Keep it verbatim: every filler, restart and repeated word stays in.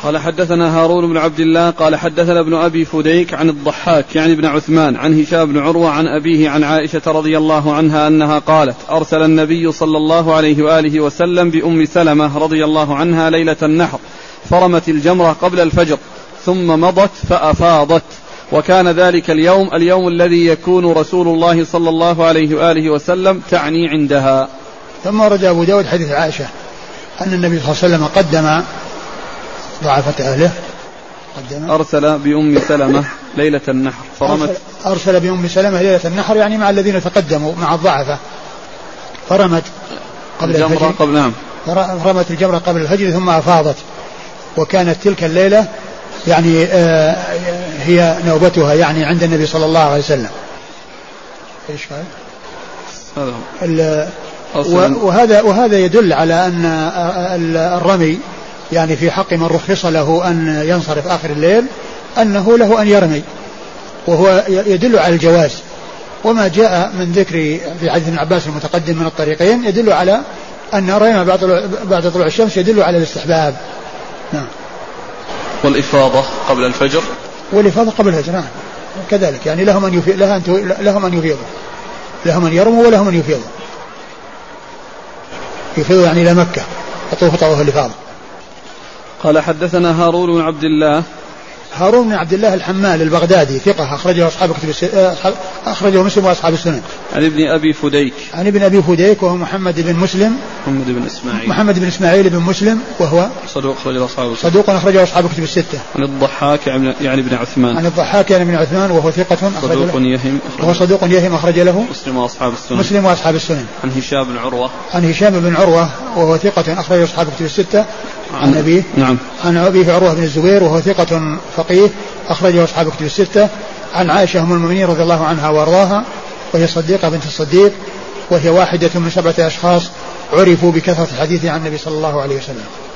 قال حدثنا هارون بن عبد الله قال حدثنا ابن أبي فديك عن الضحاك يعني ابن عثمان عن هشام بن عروة عن أبيه عن عائشة رضي الله عنها أنها قالت أرسل النبي صلى الله عليه وآله وسلم بأم سلمة رضي الله عنها ليلة النحر فرمت الجمرة قبل الفجر ثم مضت فأفاضت، وكان ذلك اليوم اليوم الذي يكون رسول الله صلى الله عليه وآله وسلم تعني عندها. ثم رجع أبو داود حديث عائشة أن النبي صلى الله عليه وسلم قدم ضعفة أهله قدم أرسل بأم سلمة ليلة النحر فرمت أرسل, أرسل بأم سلمة ليلة النحر يعني مع الذين تقدموا مع الضعفة فرمت قبل الفجر قبل نعم فرمت الجمرة قبل الفجر ثم أفاضت، وكانت تلك الليلة يعني آه هي نوبتها يعني عند النبي صلى الله عليه وسلم. إيش هذا؟ وهذا وهذا يدل على أن الرمي يعني في حق من رخص له أن ينصرف آخر الليل أنه له أن يرمي، وهو يدل على الجواز. وما جاء من ذكر في حديث ابن عباس المتقدم من الطريقين يدل على أن الرمي بعد طلوع الشمس يدل على الاستحباب. نعم. والإفاضة قبل الفجر والإفاضة قبل الفجر نعم كذلك يعني لهم أن يفيض لهم أن يفيضوا لهم أن يرموا ولهم أن يفيضوا يفيضوا يعني إلى مكة يطوف طواف الإفاضة. قال حدثنا هارون بن عبد الله هارون بن عبد الله الحمال البغدادي ثقة أخرجه أصحاب كتب الس... أخرجه مسلم وأصحاب السنن. عن ابن أبي فديك عن ابن أبي فديك وهو محمد بن مسلم محمد بن إسماعيل محمد بن إسماعيل بن مسلم وهو صدوق أخرجه أصحاب السنن صدوق أخرجه أصحاب كتب الستة. عن الضحاك يعني ابن عثمان عن الضحاك يعني ابن عثمان وهو ثقة صدوق يهم وهو صدوق يهم أخرج له مسلم وأصحاب السنن مسلم وأصحاب السنن. عن هشام بن عروة عن هشام بن عروة وهو ثقة أخرجه أصحاب كتب الستة. عن أبيه نعم عن أبيه عروة بن الزبير وهو ثقة فقيه أخرجه أصحاب كتب الستة. عن عائشة أم المؤمنين رضي الله عنها وارضاها وهي صديقة بنت الصديق وهي واحدة من سبعة أشخاص عرفوا بكثرة الحديث عن النبي صلى الله عليه وسلم.